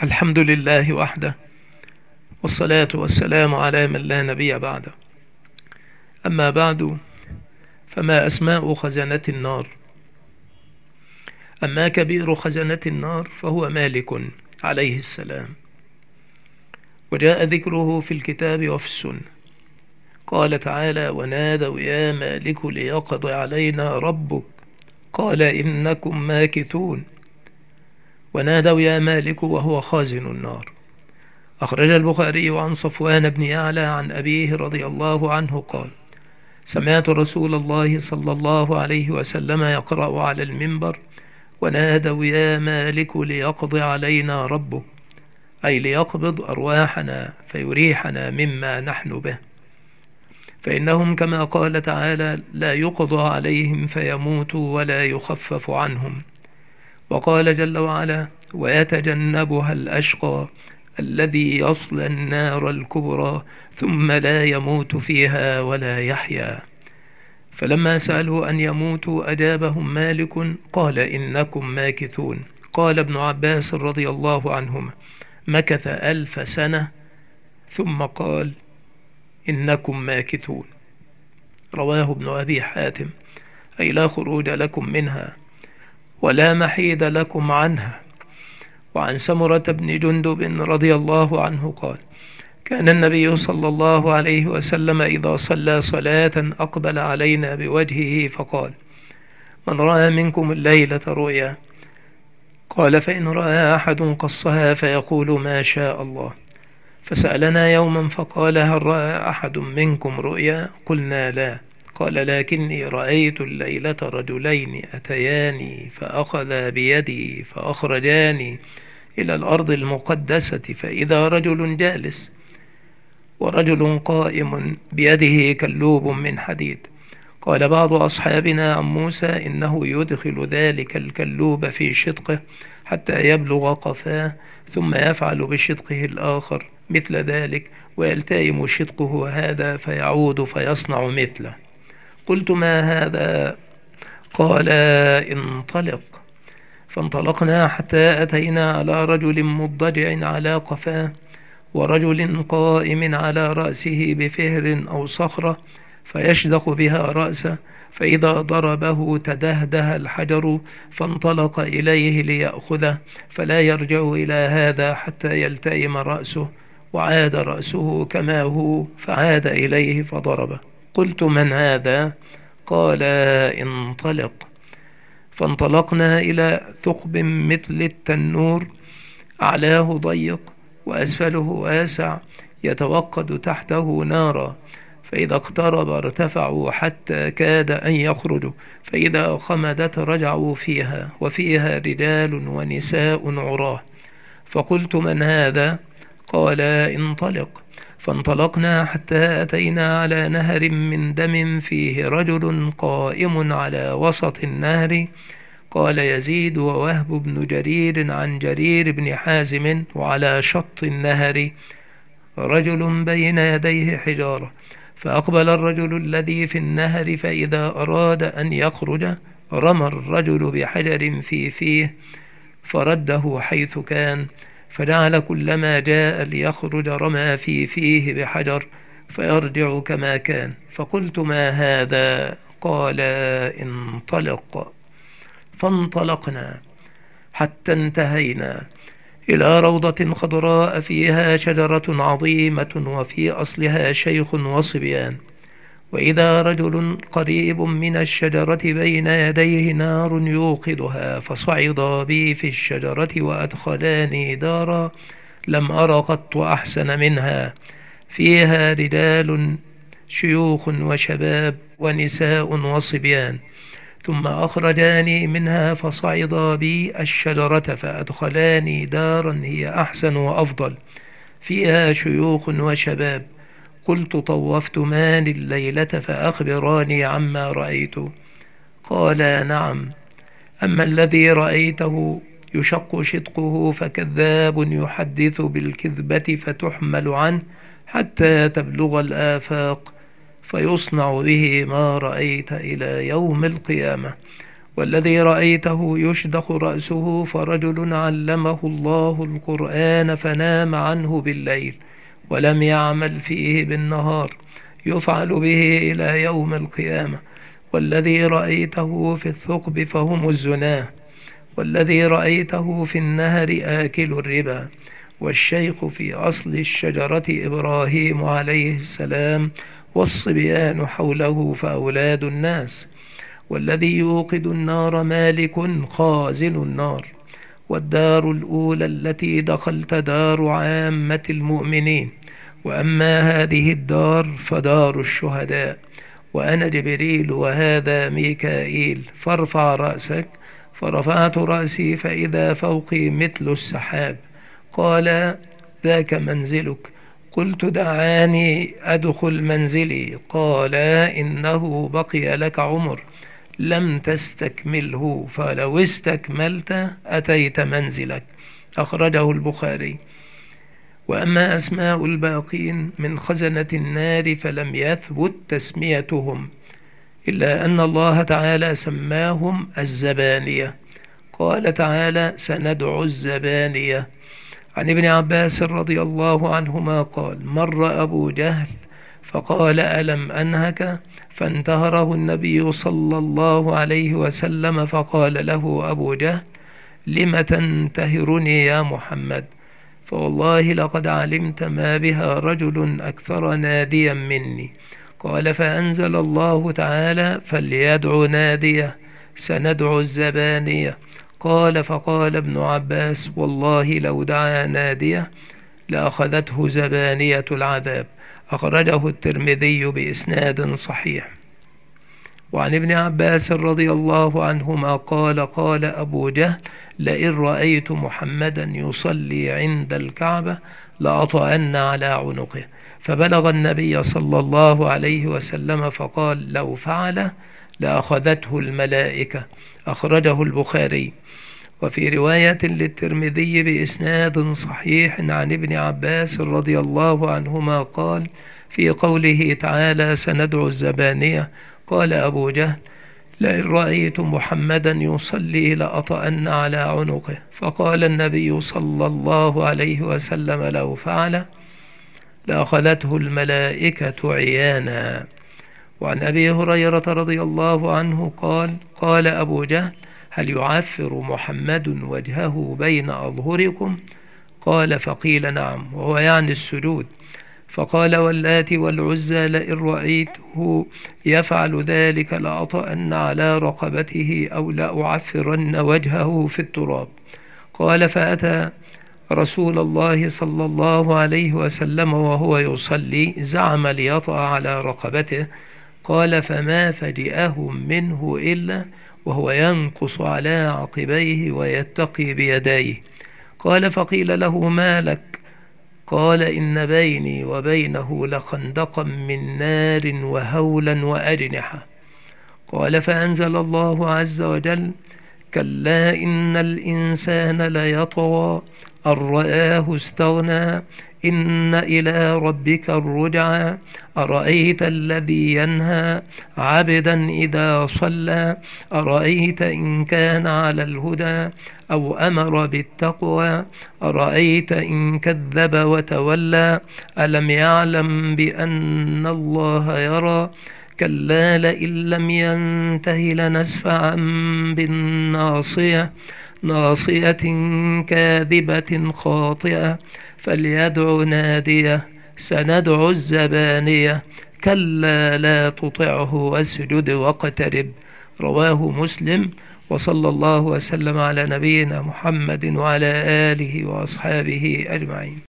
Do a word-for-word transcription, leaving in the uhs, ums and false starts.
الحمد لله وحده، والصلاة والسلام على من لا نبي بعده. أما بعد، فما أسماء خزنة النار؟ أما كبير خزنة النار فهو مالك عليه السلام، وجاء ذكره في الكتاب وفي السنة. قال تعالى: ونادوا يا مالك ليقض علينا ربك قال إنكم ماكثون. ونادوا يا مالك وهو خازن النار. أخرج البخاري عن صفوان بن يعلى عن أبيه رضي الله عنه قال: سمعت رسول الله صلى الله عليه وسلم يقرأ على المنبر: ونادوا يا مالك ليقض علينا ربك، أي ليقبض أرواحنا فيريحنا مما نحن به، فإنهم كما قال تعالى: لا يقضى عليهم فيموتوا ولا يخفف عنهم. وقال جل وعلا: ويتجنبها الأشقى الذي يصلى النار الكبرى ثم لا يموت فيها ولا يحيا. فلما سألوا أن يموتوا أجابهم مالك قال: إنكم ماكثون. قال ابن عباس رضي الله عنهما: مكث ألف سنة ثم قال: إنكم ماكثون. رواه ابن أبي حاتم، أي لا خروج لكم منها ولا محيد لكم عنها. وعن سمرة بن جندب رضي الله عنه قال: كان النبي صلى الله عليه وسلم إذا صلى صلاة أقبل علينا بوجهه فقال: من رأى منكم الليلة رؤيا؟ قال: فإن رأى أحد قصها فيقول ما شاء الله. فسألنا يوما فقال: هل رأى أحد منكم رؤيا؟ قلنا لا. قال: لكني رأيت الليلة رجلين أتياني فأخذا بيدي فأخرجاني إلى الأرض المقدسة، فإذا رجل جالس ورجل قائم بيده كلوب من حديد. قال بعض أصحابنا عن موسى: إنه يدخل ذلك الكلوب في شدقه حتى يبلغ قفاه، ثم يفعل بشدقه الآخر مثل ذلك، ويلتئم شدقه هذا فيعود فيصنع مثله. قلت: ما هذا؟ قال: انطلق. فانطلقنا حتى أتينا على رجل مضجع على قفاه، ورجل قائم على رأسه بفهر أو صخرة فيشدخ بها رأسه، فإذا ضربه تدهده الحجر، فانطلق إليه ليأخذه، فلا يرجع إلى هذا حتى يلتئم رأسه، وعاد رأسه كما هو، فعاد إليه فضربه. قلت: من هذا؟ قال: انطلق. فانطلقنا إلى ثقب مثل التنور، أعلاه ضيق وأسفله واسع، يتوقد تحته نارا، فإذا اقترب ارتفعوا حتى كاد أن يخرجوا، فإذا خمدت رجعوا فيها، وفيها رجال ونساء عراه. فقلت: من هذا؟ قال: انطلق. فانطلقنا حتى أتينا على نهر من دم فيه رجل قائم على وسط النهر. قال يزيد ووهب بن جرير عن جرير بن حازم: وعلى شط النهر رجل بين يديه حجارة، فأقبل الرجل الذي في النهر، فإذا أراد أن يخرج رمى الرجل بحجر في فيه فرده حيث كان، فجعل كلما جاء ليخرج رمى في فيه بحجر فيرجع كما كان. فقلت: ما هذا؟ قال: انطلق. فانطلقنا حتى انتهينا إلى روضة خضراء فيها شجرة عظيمة، وفي أصلها شيخ وصبيان، وإذا رجل قريب من الشجرة بين يديه نار يوقدها، فصعدا بي في الشجرة وأدخلاني دارا لم أر قط أحسن منها، فيها رجال شيوخ وشباب ونساء وصبيان، ثم أخرجاني منها فصعدا بي الشجرة فأدخلاني دارا هي أحسن وأفضل، فيها شيوخ وشباب. قلت: طوفت مان الليلة فأخبراني عما رأيت. قال: نعم. أما الذي رأيته يشق شدقه فكذاب يحدث بالكذبة فتحمل عنه حتى تبلغ الآفاق، فيصنع به ما رأيت إلى يوم القيامة. والذي رأيته يشدخ رأسه فرجل علمه الله القرآن فنام عنه بالليل ولم يعمل فيه بالنهار يفعل به إلى يوم القيامة. والذي رأيته في الثقب فهم الزناه، والذي رأيته في النهر آكل الربا، والشيخ في أصل الشجرة إبراهيم عليه السلام، والصبيان حوله فأولاد الناس. والذي يوقد النار مالك خازن النار. والدار الأولى التي دخلت دار عامة المؤمنين، وأما هذه الدار فدار الشهداء. وأنا جبريل وهذا ميكائيل، فارفع رأسك. فرفعت رأسي فإذا فوقي مثل السحاب. قال: ذاك منزلك. قلت: دعاني أدخل منزلي. قال: إنه بقي لك عمر لم تستكمله، فلو استكملت أتيت منزلك. أخرجه البخاري. وأما أسماء الباقين من خزنة النار فلم يثبت تسميتهم، إلا أن الله تعالى سماهم الزبانية. قال تعالى: سندعو الزبانية. عن ابن عباس رضي الله عنهما قال: مر أبو جهل فقال: ألم أنهك؟ فانتهره النبي صلى الله عليه وسلم فقال له أبو جهل: لم تنتهرني يا محمد؟ فوالله لقد علمت ما بها رجل أكثر ناديا مني. قال: فأنزل الله تعالى: فليدعو ناديه سندعو الزبانية. قال: فقال ابن عباس: والله لو دعا ناديه لأخذته زبانية العذاب. أخرجه الترمذي بإسناد صحيح. وعن ابن عباس رضي الله عنهما قال: قال أبو جهل: لئن رأيت محمدا يصلي عند الكعبة لأطأن على عنقه. فبلغ النبي صلى الله عليه وسلم فقال: لو فعل لأخذته الملائكة. أخرجه البخاري. وفي رواية للترمذي بإسناد صحيح عن ابن عباس رضي الله عنهما قال: في قوله تعالى: سندعو الزبانية، قال أبو جهل: لئن رأيت محمدا يصلي لأطأن على عنقه. فقال النبي صلى الله عليه وسلم: لو فعل لأخذته الملائكة عيانا. وعن أبي هريرة رضي الله عنه قال: قال أبو جهل: هل يعفر محمد وجهه بين أظهركم؟ قال: فقيل: نعم، وهو يعني السجود. فقال: واللات والعزى لئن رأيته يفعل ذلك لأطأن على رقبته أو لأعفرن وجهه في التراب. قال: فأتى رسول الله صلى الله عليه وسلم وهو يصلي زعم ليطأ على رقبته. قال: فما فجئهم منه إلا وهو ينقص على عقبيه ويتقي بيديه. قال: فقيل له: ما لك؟ قال: إن بيني وبينه لخندقا من نار وهولا وأجنحة. قال: فأنزل الله عز وجل: كلا إن الإنسان ليطغى أن رآه استغنى إن إلى ربك الرجعى أرأيت الذي ينهى عبدا إذا صلى أرأيت إن كان على الهدى أو أمر بالتقوى أرأيت إن كذب وتولى ألم يعلم بأن الله يرى كلا لئن لم ينته لنسفعا بالناصية ناصية كاذبة خاطئة فليدع ناديه سندع الزبانية كلا لا تطعه واسجد واقترب. رواه مسلم. وصلى الله وسلم على نبينا محمد وعلى آله وأصحابه أجمعين.